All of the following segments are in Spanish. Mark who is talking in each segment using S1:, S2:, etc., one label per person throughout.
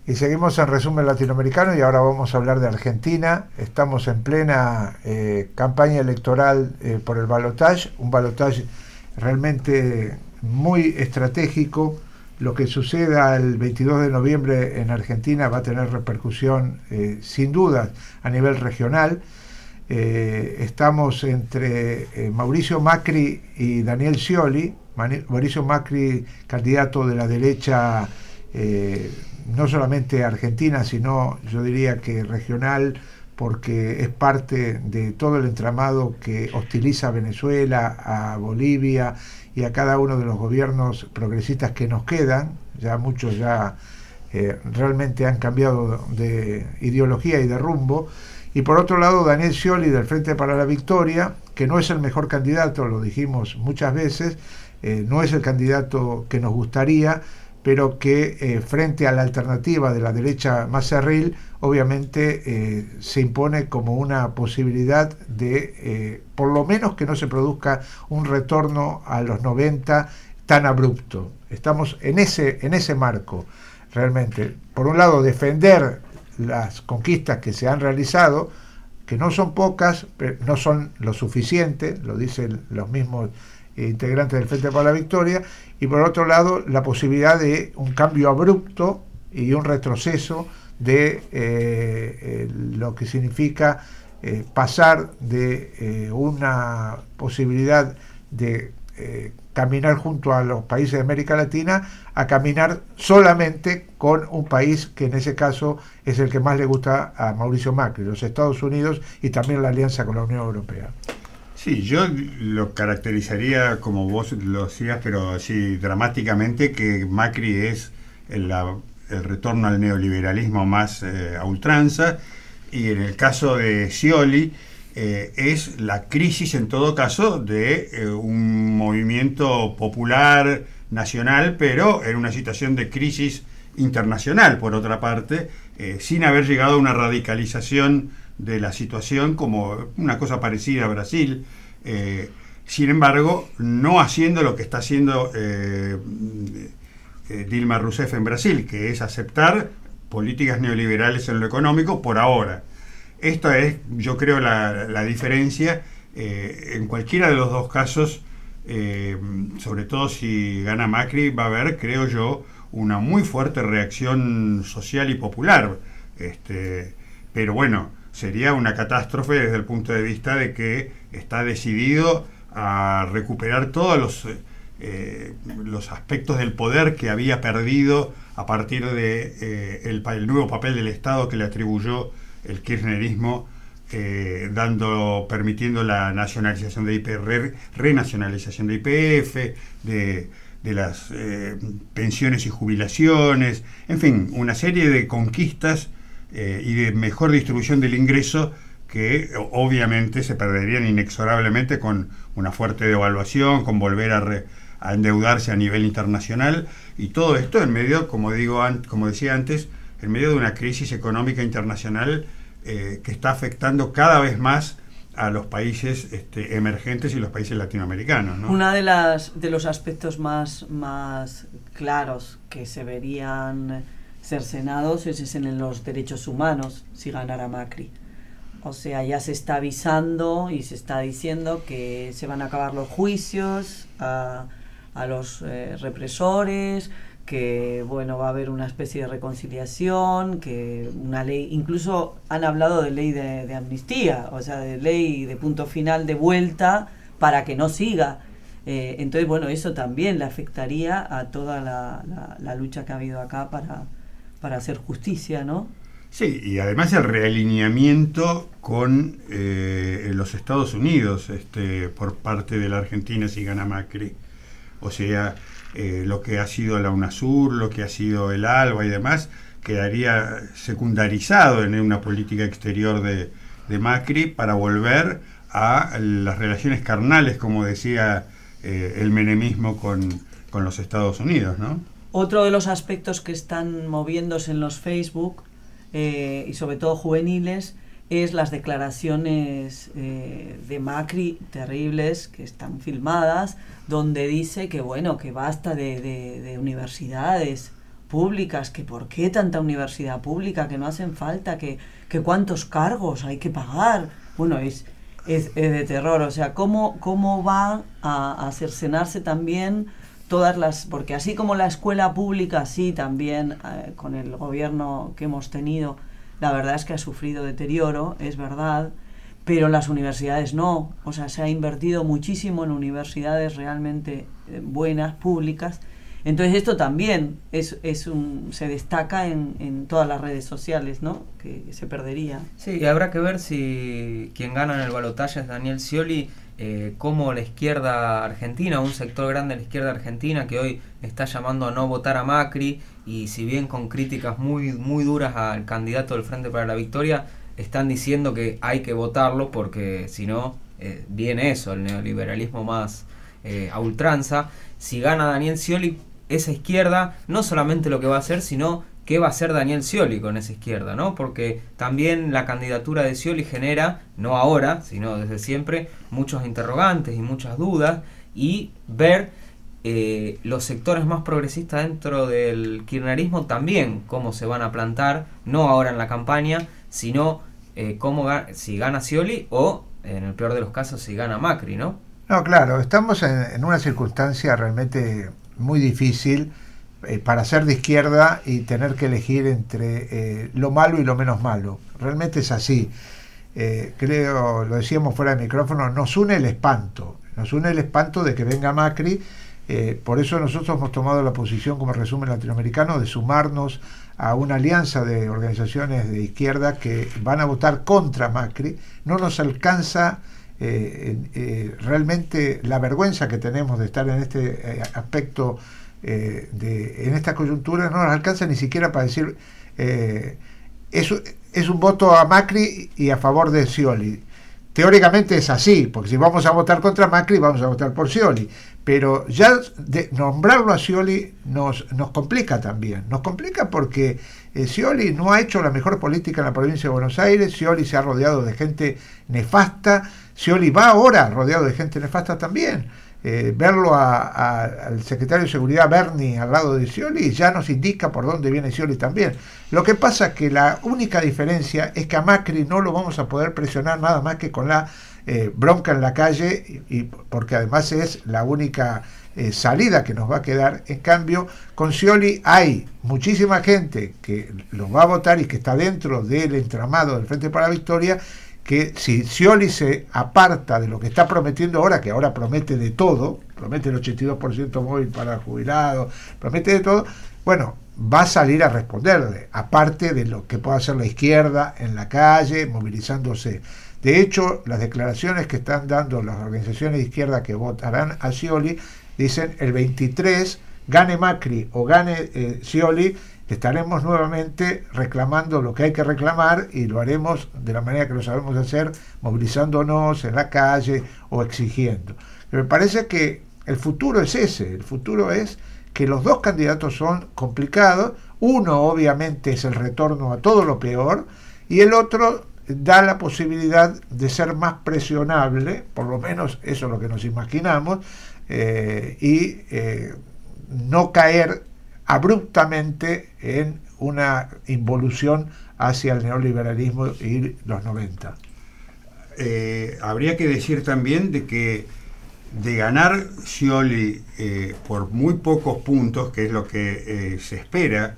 S1: Y seguimos en Resumen Latinoamericano y ahora vamos a hablar de Argentina. Estamos en plena campaña electoral por el balotaje, un balotaje realmente muy estratégico. Lo que suceda el 22 de noviembre en Argentina va a tener repercusión sin duda a nivel regional. Estamos entre Mauricio Macri y Daniel Scioli. Mauricio Macri, candidato de la derecha, no solamente argentina, sino yo diría que regional, porque es parte de todo el entramado que hostiliza a Venezuela, a Bolivia y a cada uno de los gobiernos progresistas que nos quedan. Ya muchos realmente han cambiado de ideología y de rumbo. Y por otro lado, Daniel Scioli del Frente para la Victoria, que no es el mejor candidato, lo dijimos muchas veces, no es el candidato que nos gustaría, pero que frente a la alternativa de la derecha más cerril, obviamente se impone como una posibilidad de, por lo menos que no se produzca un retorno a los 90 tan abrupto. Estamos en ese marco, realmente. Por un lado, defender las conquistas que se han realizado, que no son pocas, pero no son lo suficiente, lo dicen los mismos integrantes del Frente para la Victoria, y por otro lado la posibilidad de un cambio abrupto y un retroceso de lo que significa pasar de una posibilidad de caminar junto a los países de América Latina a caminar solamente con un país que en ese caso es el que más le gusta a Mauricio Macri, los Estados Unidos, y también la alianza con la Unión Europea.
S2: Sí, yo lo caracterizaría como vos lo decías, pero así dramáticamente, que Macri es el retorno al neoliberalismo más a ultranza, y en el caso de Scioli es la crisis en todo caso de un movimiento popular nacional, pero en una situación de crisis internacional, por otra parte, sin haber llegado a una radicalización de la situación como una cosa parecida a Brasil, sin embargo no haciendo lo que está haciendo Dilma Rousseff en Brasil, que es aceptar políticas neoliberales en lo económico por ahora. Esto es, yo creo, la diferencia. En cualquiera de los dos casos, sobre todo si gana Macri, va a haber, creo yo, una muy fuerte reacción social y popular. Pero bueno, sería una catástrofe desde el punto de vista de que está decidido a recuperar todos los aspectos del poder que había perdido a partir de el nuevo papel del Estado que le atribuyó el kirchnerismo, permitiendo la nacionalización de IPF, renacionalización de IPF, de las pensiones y jubilaciones, en fin, una serie de conquistas y de mejor distribución del ingreso que obviamente se perderían inexorablemente con una fuerte devaluación, con volver a endeudarse a nivel internacional, y todo esto en medio, como decía antes, en medio de una crisis económica internacional que está afectando cada vez más a los países emergentes y los países latinoamericanos, ¿no?
S3: Una de los aspectos más claros que se verían cercenados es en los derechos humanos si ganara Macri. O sea, ya se está avisando y se está diciendo que se van a acabar los juicios a los represores, que bueno, va a haber una especie de reconciliación, que una ley, incluso han hablado de ley de amnistía, o sea, de ley de punto final de vuelta para que no siga. Entonces, bueno, eso también le afectaría a toda la lucha que ha habido acá para hacer justicia, ¿no?
S2: Sí, y además el realineamiento con los Estados Unidos por parte de la Argentina si gana Macri. O sea, lo que ha sido la UNASUR, lo que ha sido el ALBA y demás, quedaría secundarizado en una política exterior de Macri para volver a las relaciones carnales, como decía el menemismo con los Estados Unidos, ¿no?
S3: Otro de los aspectos que están moviéndose en los Facebook, y sobre todo juveniles, es las declaraciones de Macri terribles que están filmadas, donde dice que bueno, que basta de universidades. públicas, que por qué tanta universidad pública, que no hacen falta, que cuántos cargos hay que pagar. Bueno, es de terror. O sea, cómo va a cercenarse también todas las... Porque así como la escuela pública, sí, también con el gobierno que hemos tenido, la verdad es que ha sufrido deterioro, es verdad, pero las universidades no. O sea, se ha invertido muchísimo en universidades realmente buenas, públicas. Entonces esto también se destaca en todas las redes sociales, ¿no? Que se perdería.
S4: Sí, y habrá que ver si quien gana en el balotaje es Daniel Scioli, cómo la izquierda argentina, un sector grande de la izquierda argentina que hoy está llamando a no votar a Macri, y si bien con críticas muy, muy duras al candidato del Frente para la Victoria, están diciendo que hay que votarlo porque si no viene eso, el neoliberalismo más a ultranza. Si gana Daniel Scioli, esa izquierda no solamente lo que va a hacer, sino qué va a hacer Daniel Scioli con esa izquierda, ¿no? Porque también la candidatura de Scioli genera, no ahora, sino desde siempre, muchos interrogantes y muchas dudas, y ver los sectores más progresistas dentro del kirchnerismo también cómo se van a plantar, no ahora en la campaña, sino si gana Scioli o, en el peor de los casos, si gana Macri, ¿no?
S1: No, claro, estamos en una circunstancia realmente muy difícil para ser de izquierda y tener que elegir entre lo malo y lo menos malo. Realmente es así. Creo, lo decíamos fuera de micrófono, nos une el espanto de que venga Macri. Por eso nosotros hemos tomado la posición, como resumen latinoamericano, de sumarnos a una alianza de organizaciones de izquierda que van a votar contra Macri. No nos alcanza realmente la vergüenza que tenemos de estar en este aspecto, en esta coyuntura, no nos alcanza ni siquiera para decir es un voto a Macri y a favor de Scioli. Teóricamente es así, porque si vamos a votar contra Macri, vamos a votar por Scioli. Pero ya nombrarlo a Scioli nos complica también. Nos complica porque Scioli no ha hecho la mejor política en la provincia de Buenos Aires. Scioli se ha rodeado de gente nefasta. Scioli va ahora rodeado de gente nefasta también. Verlo al secretario de Seguridad Berni al lado de Scioli ya nos indica por dónde viene Scioli también. Lo que pasa es que la única diferencia es que a Macri no lo vamos a poder presionar nada más que con la bronca en la calle, y porque además es la única salida que nos va a quedar. En cambio, con Scioli hay muchísima gente que lo va a votar y que está dentro del entramado del Frente para la Victoria, que si Scioli se aparta de lo que está prometiendo ahora, que ahora promete de todo, promete el 82% móvil para jubilados, promete de todo, bueno, va a salir a responderle, aparte de lo que pueda hacer la izquierda en la calle, movilizándose. De hecho, las declaraciones que están dando las organizaciones de izquierda que votarán a Scioli, dicen el 23, gane Macri o gane Scioli, estaremos nuevamente reclamando lo que hay que reclamar, y lo haremos de la manera que lo sabemos hacer, movilizándonos en la calle o exigiendo. Pero me parece que el futuro es ese, el futuro es que los dos candidatos son complicados. Uno obviamente es el retorno a todo lo peor, y el otro da la posibilidad de ser más presionable, por lo menos eso es lo que nos imaginamos, y no caer abruptamente en una involución hacia el neoliberalismo y los 90.
S2: Habría que decir también de que de ganar Scioli por muy pocos puntos, que es lo que se espera,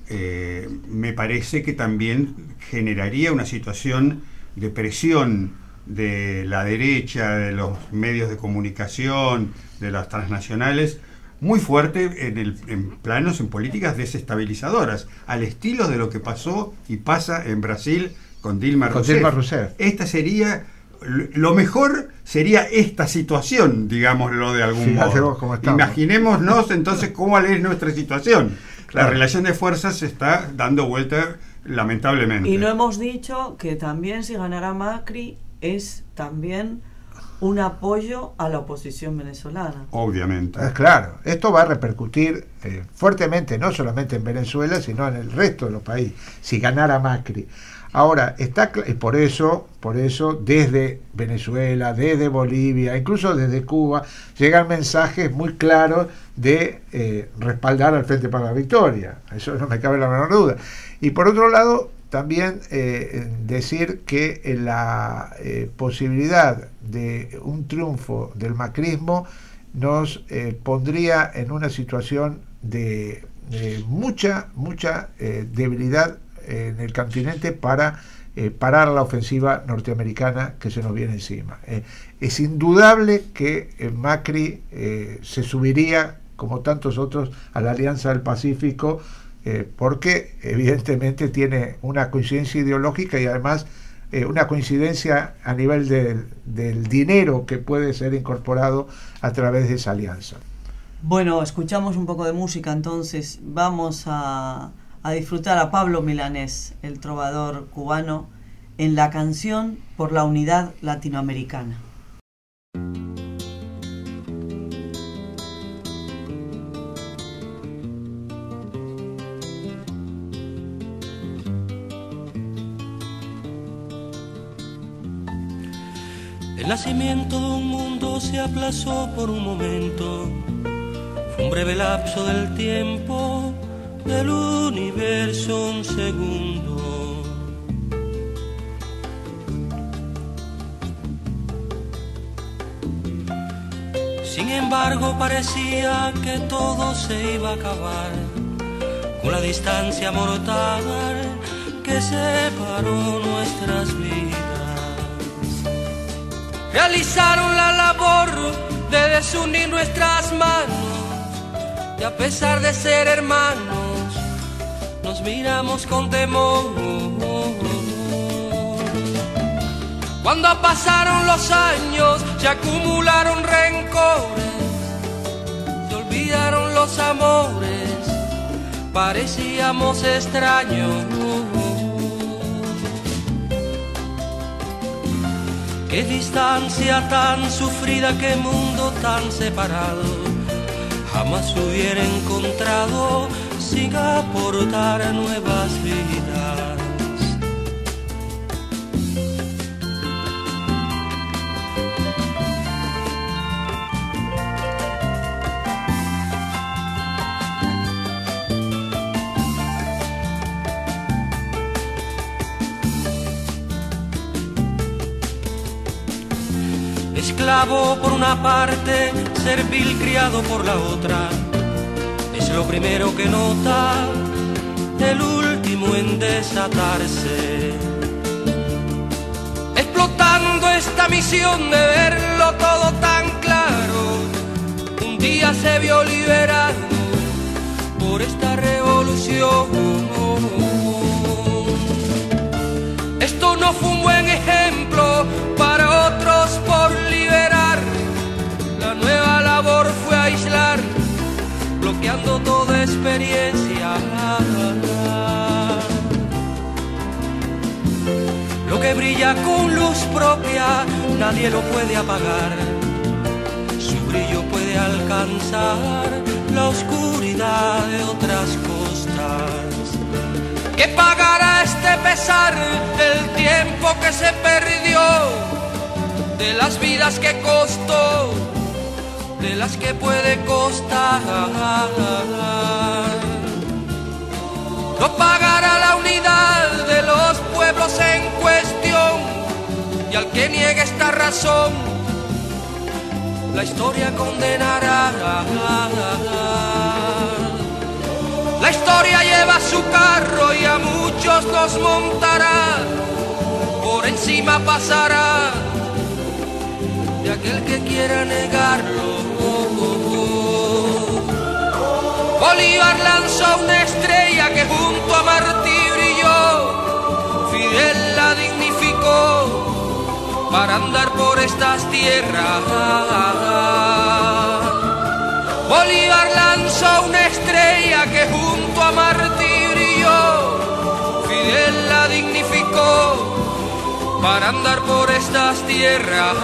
S2: me parece que también generaría una situación de presión de la derecha, de los medios de comunicación, de las transnacionales, muy fuerte en planos, en políticas desestabilizadoras, al estilo de lo que pasó y pasa en Brasil con Dilma Rousseff. Esta sería, lo mejor sería esta situación, digámoslo de algún modo. Imaginémonos entonces cómo es nuestra situación. Claro. La relación de fuerzas se está dando vuelta, lamentablemente.
S3: Y no hemos dicho que también, si ganara Macri, es también un apoyo a la oposición venezolana.
S2: Obviamente.
S1: Claro, esto va a repercutir fuertemente, no solamente en Venezuela, sino en el resto de los países, si ganara Macri. Ahora, por eso desde Venezuela, desde Bolivia, incluso desde Cuba, llegan mensajes muy claros de respaldar al Frente para la Victoria. Eso no me cabe la menor duda. Y por otro lado, también decir que la posibilidad de un triunfo del macrismo nos pondría en una situación de mucha debilidad en el continente para parar la ofensiva norteamericana que se nos viene encima. Es indudable que Macri se subiría, como tantos otros, a la Alianza del Pacífico, porque evidentemente tiene una coincidencia ideológica y además una coincidencia a nivel del dinero que puede ser incorporado a través de esa alianza.
S3: Bueno, escuchamos un poco de música, entonces vamos a disfrutar a Pablo Milanés, el trovador cubano, en la canción Por la Unidad Latinoamericana.
S5: El nacimiento de un mundo se aplazó por un momento, fue un breve lapso del tiempo, del universo un segundo. Sin embargo parecía que todo se iba a acabar con la distancia mortal que separó nuestras vidas. Realizaron la labor de desunir nuestras manos y a pesar de ser hermanos nos miramos con temor. Cuando pasaron los años se acumularon rencores, se olvidaron los amores, parecíamos extraños. Qué distancia tan sufrida, qué mundo tan separado, jamás hubiera encontrado sin aportar nuevas vidas. Esclavo por una parte, servil criado por la otra, es lo primero que nota, el último en desatarse. Explotando esta misión de verlo todo tan claro, un día se vio liberado por esta revolución. Esto no fue un buen ejemplo para otros por liberar. La nueva labor fue aislar, bloqueando toda experiencia. Lo que brilla con luz propia nadie lo puede apagar. Su brillo puede alcanzar la oscuridad de otras costas. ¿Qué pagará este pesar del tiempo que se perdió, de las vidas que costó, de las que puede costar? Lo pagará la unidad de los pueblos en cuestión, y al que niegue esta razón, la historia condenará. La historia lleva su carro y a muchos nos montará, por encima pasará de aquel que quiera negarlo. Bolívar lanzó una estrella que junto a Martí brilló, Fidel la dignificó para andar por estas tierras. Bolívar lanzó una estrella que junto a Martí brilló, Fidel la dignificó para andar por estas tierras.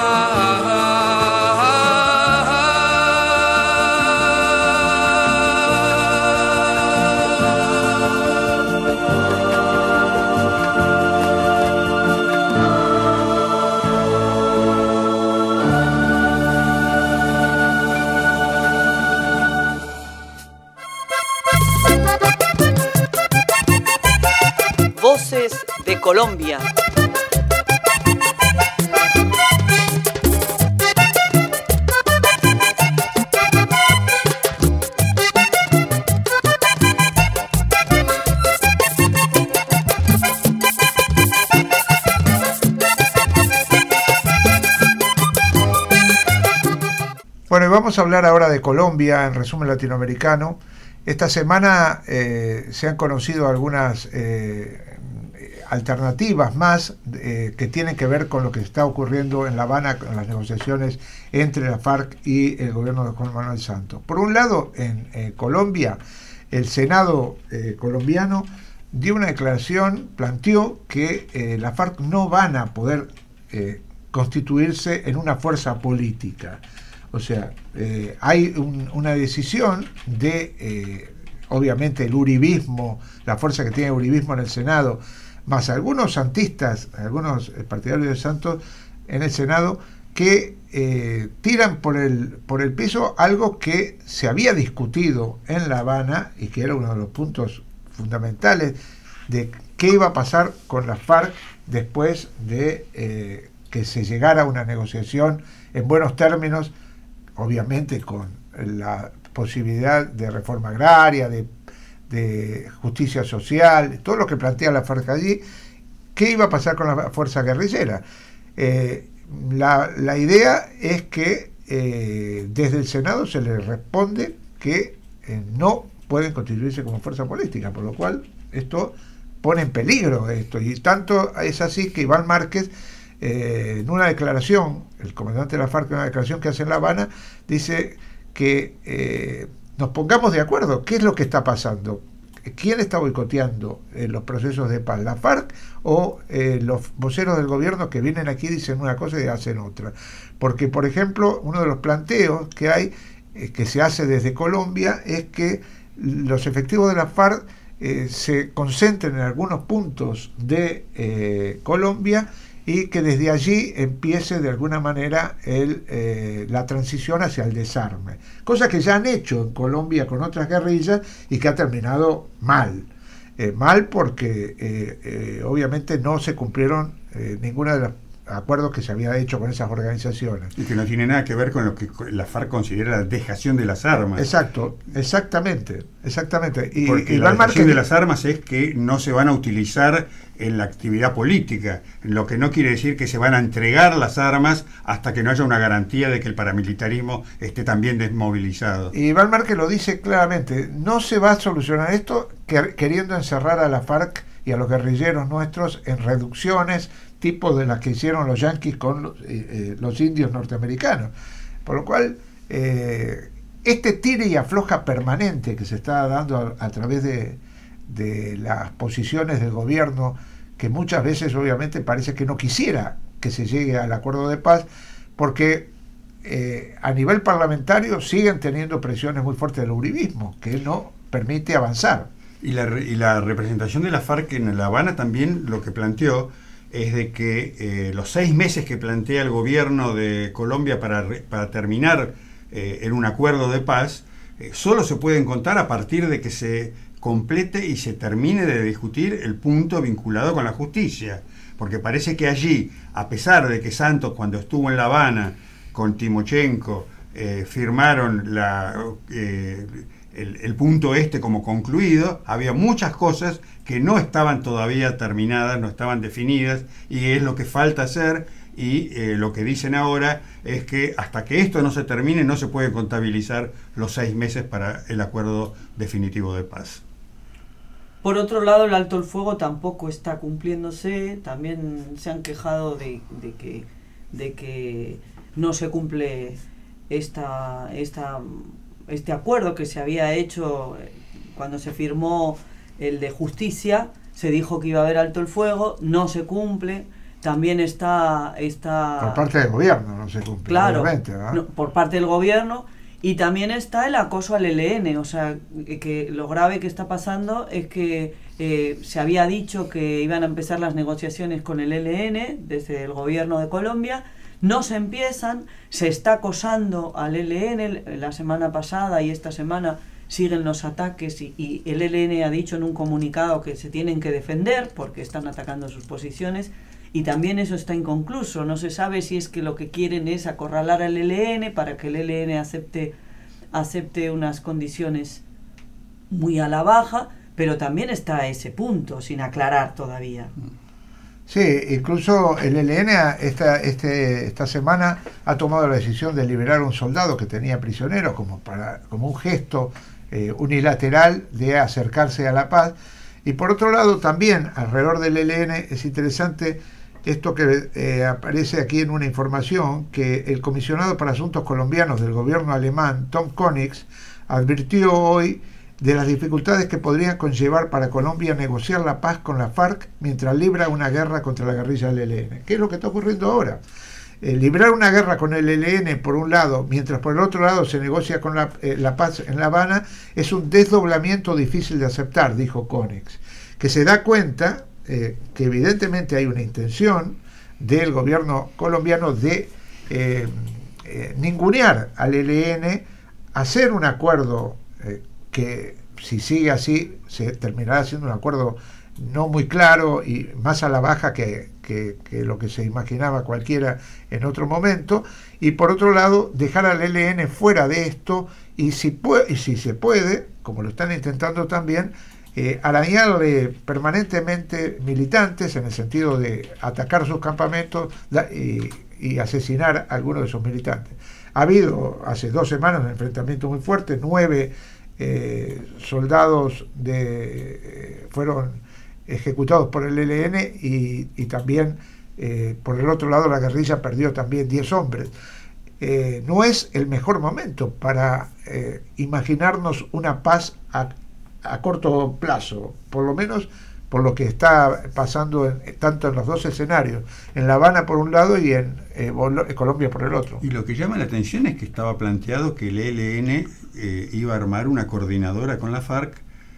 S3: Voces de Colombia.
S1: Bueno, y vamos a hablar ahora de Colombia, en resumen latinoamericano. Esta semana se han conocido algunas alternativas más que tienen que ver con lo que está ocurriendo en La Habana, con las negociaciones entre la FARC y el gobierno de Juan Manuel Santos. Por un lado, en Colombia, el Senado colombiano dio una declaración, planteó que la FARC no van a poder constituirse en una fuerza política. O sea, hay una decisión de, obviamente, el uribismo, la fuerza que tiene el uribismo en el Senado, más algunos santistas, algunos partidarios de Santos en el Senado, que tiran por el piso algo que se había discutido en La Habana y que era uno de los puntos fundamentales de qué iba a pasar con la FARC después de que se llegara a una negociación en buenos términos, obviamente con la posibilidad de reforma agraria, de justicia social, todo lo que plantea la FARC allí. ¿Qué iba a pasar con la fuerza guerrillera? La idea es que desde el Senado se les responde que no pueden constituirse como fuerza política, por lo cual esto pone en peligro esto, y tanto es así que Iván Márquez, en una declaración, el comandante de la FARC, en una declaración que hace en La Habana, dice que nos pongamos de acuerdo, ¿qué es lo que está pasando? ¿Quién está boicoteando los procesos de paz? ¿La FARC o los voceros del gobierno que vienen aquí, dicen una cosa y hacen otra? Porque, por ejemplo, uno de los planteos que hay, que se hace desde Colombia, es que los efectivos de la FARC se concentren en algunos puntos de Colombia y que desde allí empiece de alguna manera la transición hacia el desarme, cosa que ya han hecho en Colombia con otras guerrillas y que ha terminado mal. Mal porque obviamente no se cumplieron ninguno de los acuerdos que se había hecho con esas organizaciones.
S2: Y que no tiene nada que ver con lo que la FARC considera la dejación de las armas.
S1: Exacto, exactamente. Y,
S2: porque la dejación de las armas es que no se van a utilizar en la actividad política, lo que no quiere decir que se van a entregar las armas hasta que no haya una garantía de que el paramilitarismo esté también desmovilizado.
S1: Y Iván Márquez lo dice claramente, no se va a solucionar esto queriendo encerrar a la FARC y a los guerrilleros nuestros en reducciones tipo de las que hicieron los yanquis con los indios norteamericanos. Por lo cual, este tire y afloja permanente que se está dando a través de las posiciones del gobierno, que muchas veces obviamente parece que no quisiera que se llegue al acuerdo de paz, porque a nivel parlamentario siguen teniendo presiones muy fuertes del uribismo, que no permite avanzar.
S2: Y la representación de la FARC en La Habana también lo que planteó es de que los 6 meses que plantea el gobierno de Colombia para terminar en un acuerdo de paz, solo se pueden contar a partir de que se complete y se termine de discutir el punto vinculado con la justicia. Porque parece que allí, a pesar de que Santos, cuando estuvo en La Habana con Timochenko, firmaron el punto como concluido, había muchas cosas que no estaban todavía terminadas, no estaban definidas, y es lo que falta hacer, y lo que dicen ahora es que hasta que esto no se termine no se puede contabilizar los 6 meses para el acuerdo definitivo de paz.
S3: Por otro lado, el alto el fuego tampoco está cumpliéndose, también se han quejado de que no se cumple este acuerdo que se había hecho cuando se firmó el de justicia. Se dijo que iba a haber alto el fuego, no se cumple. También está
S1: por parte del gobierno no se cumple,
S3: claro,
S1: obviamente, ¿verdad?
S3: No, por parte del gobierno. Y también está el acoso al ELN, o sea, que lo grave que está pasando es que se había dicho que iban a empezar las negociaciones con el ELN desde el gobierno de Colombia, no se empiezan, se está acosando al ELN. La semana pasada y esta semana siguen los ataques y el ELN ha dicho en un comunicado que se tienen que defender porque están atacando sus posiciones, y también eso está inconcluso. No se sabe si es que lo que quieren es acorralar al ELN para que el ELN acepte unas condiciones muy a la baja, pero también está ese punto sin aclarar todavía.
S1: Sí, incluso el ELN esta semana ha tomado la decisión de liberar a un soldado que tenía prisionero como un gesto unilateral de acercarse a la paz. Y por otro lado también alrededor del ELN es interesante esto que aparece aquí en una información, que el comisionado para asuntos colombianos del gobierno alemán, Tom Konix, advirtió hoy de las dificultades que podrían conllevar para Colombia negociar la paz con la FARC mientras libra una guerra contra la guerrilla del ELN. ¿Qué es lo que está ocurriendo ahora? Librar una guerra con el ELN por un lado, mientras por el otro lado se negocia con la paz en La Habana, es un desdoblamiento difícil de aceptar, dijo Konix, que se da cuenta que evidentemente hay una intención del gobierno colombiano de ningunear al ELN, hacer un acuerdo que si sigue así se terminará siendo un acuerdo no muy claro y más a la baja que lo que se imaginaba cualquiera en otro momento, y por otro lado dejar al ELN fuera de esto y si se puede, como lo están intentando también, arañarle permanentemente militantes en el sentido de atacar sus campamentos y asesinar a algunos de sus militantes. Ha habido hace 2 semanas un enfrentamiento muy fuerte, 9 soldados fueron ejecutados por el ELN y también por el otro lado la guerrilla perdió también 10 hombres. No es el mejor momento para imaginarnos una paz a corto plazo, por lo menos por lo que está pasando tanto en los dos escenarios, en La Habana por un lado y en Colombia por el otro.
S2: Y lo que llama la atención es que estaba planteado que el ELN iba a armar una coordinadora con la FARC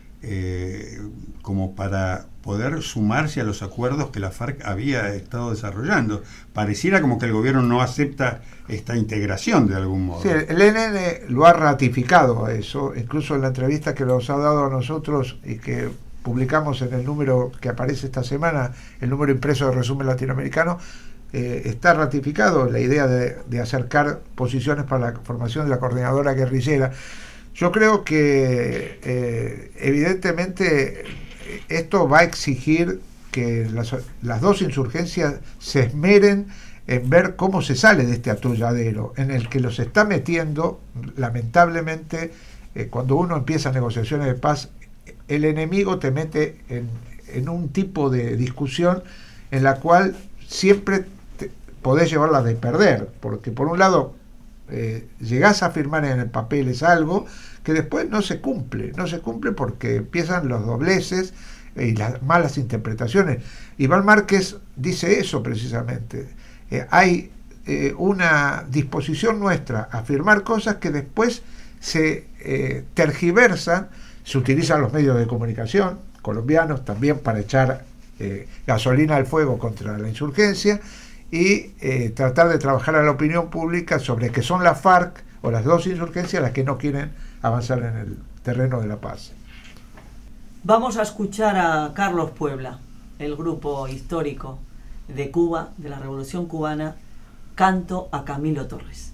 S2: como para poder sumarse a los acuerdos que la FARC había estado desarrollando. Pareciera como que el gobierno no acepta esta integración de algún modo.
S1: Sí, el ELN lo ha ratificado eso, incluso en la entrevista que nos ha dado a nosotros y que publicamos en el número que aparece esta semana, el número impreso de Resumen Latinoamericano, está ratificado la idea de acercar posiciones para la formación de la coordinadora guerrillera. Yo creo que evidentemente esto va a exigir que las dos insurgencias se esmeren en ver cómo se sale de este atolladero en el que los está metiendo, lamentablemente, cuando uno empieza negociaciones de paz, el enemigo te mete en un tipo de discusión en la cual siempre podés llevarla de perder, porque por un lado llegás a firmar en el papel es algo que después no se cumple porque empiezan los dobleces y las malas interpretaciones. Iván Márquez dice eso precisamente, hay una disposición nuestra a firmar cosas que después se tergiversan, se utilizan los medios de comunicación colombianos también para echar gasolina al fuego contra la insurgencia y tratar de trabajar a la opinión pública sobre que son la FARC o las dos insurgencias las que no quieren avanzar en el terreno de la paz.
S3: Vamos a escuchar a Carlos Puebla, el grupo histórico de Cuba, de la Revolución Cubana, Canto a Camilo Torres.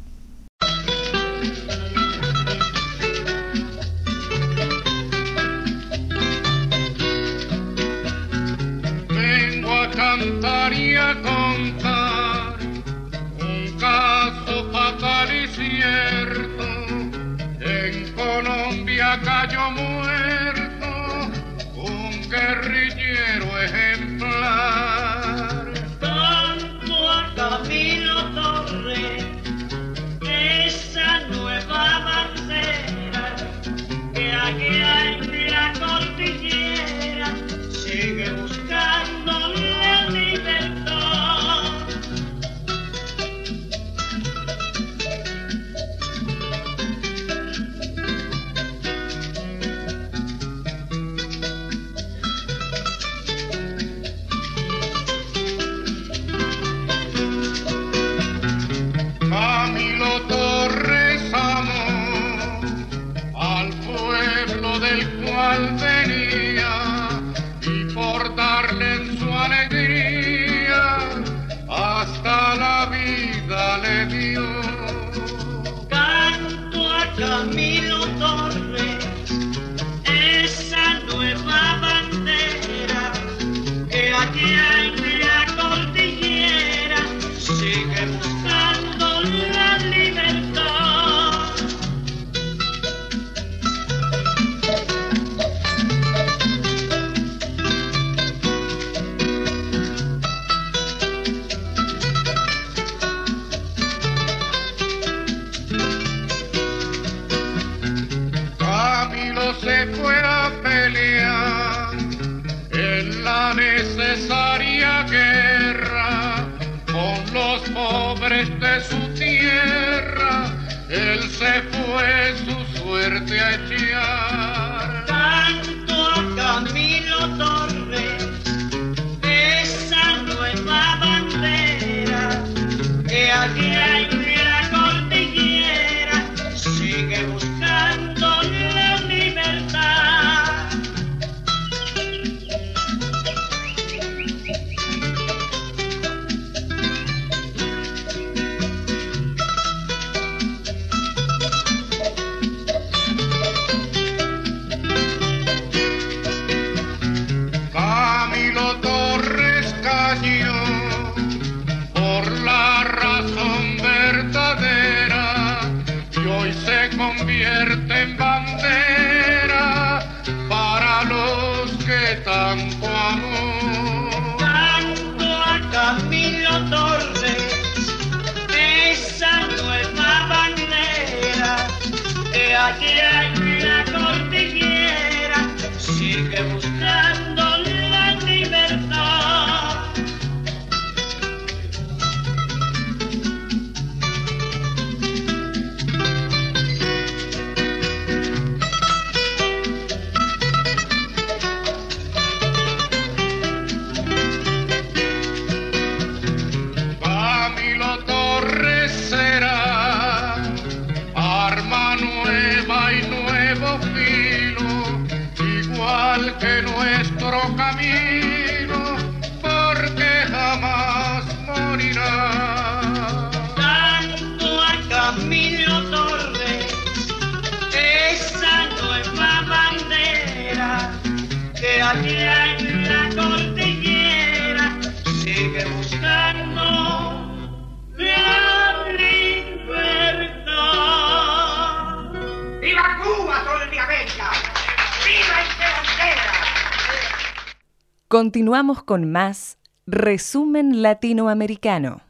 S6: Vengo a cantar y a contar un caso fatal y cierto. En Colombia cayó muerto un guerrillero ejemplar.
S7: Canto a Camilo Torres, esa nueva bandera que allá en la cordillera sigue buscando la libertad.
S6: se fue su suerte a echar.
S7: Canto a Camilo Torres, esa nueva bandera que allá en la cordillera sigue buscando la libertad.
S6: Camilo Torres cayó por la razón verdadera y hoy se convierte en bandera para los que tanto amó.
S7: Canto a Camilo Torres, esa nueva bandera que allá en la cordillera sigue buscando la libertad.
S6: Camilo Torres será arma nueva y nuevo filo, igual que nuestro camino, porque jamás morirá.
S7: Canto a Camilo Torres, esa nueva bandera que allá en la cordillera sigue buscando la libertad.
S8: ¡Viva Cuba, Sol de América! ¡Viva Interontera!
S9: Continuamos con más Resumen Latinoamericano.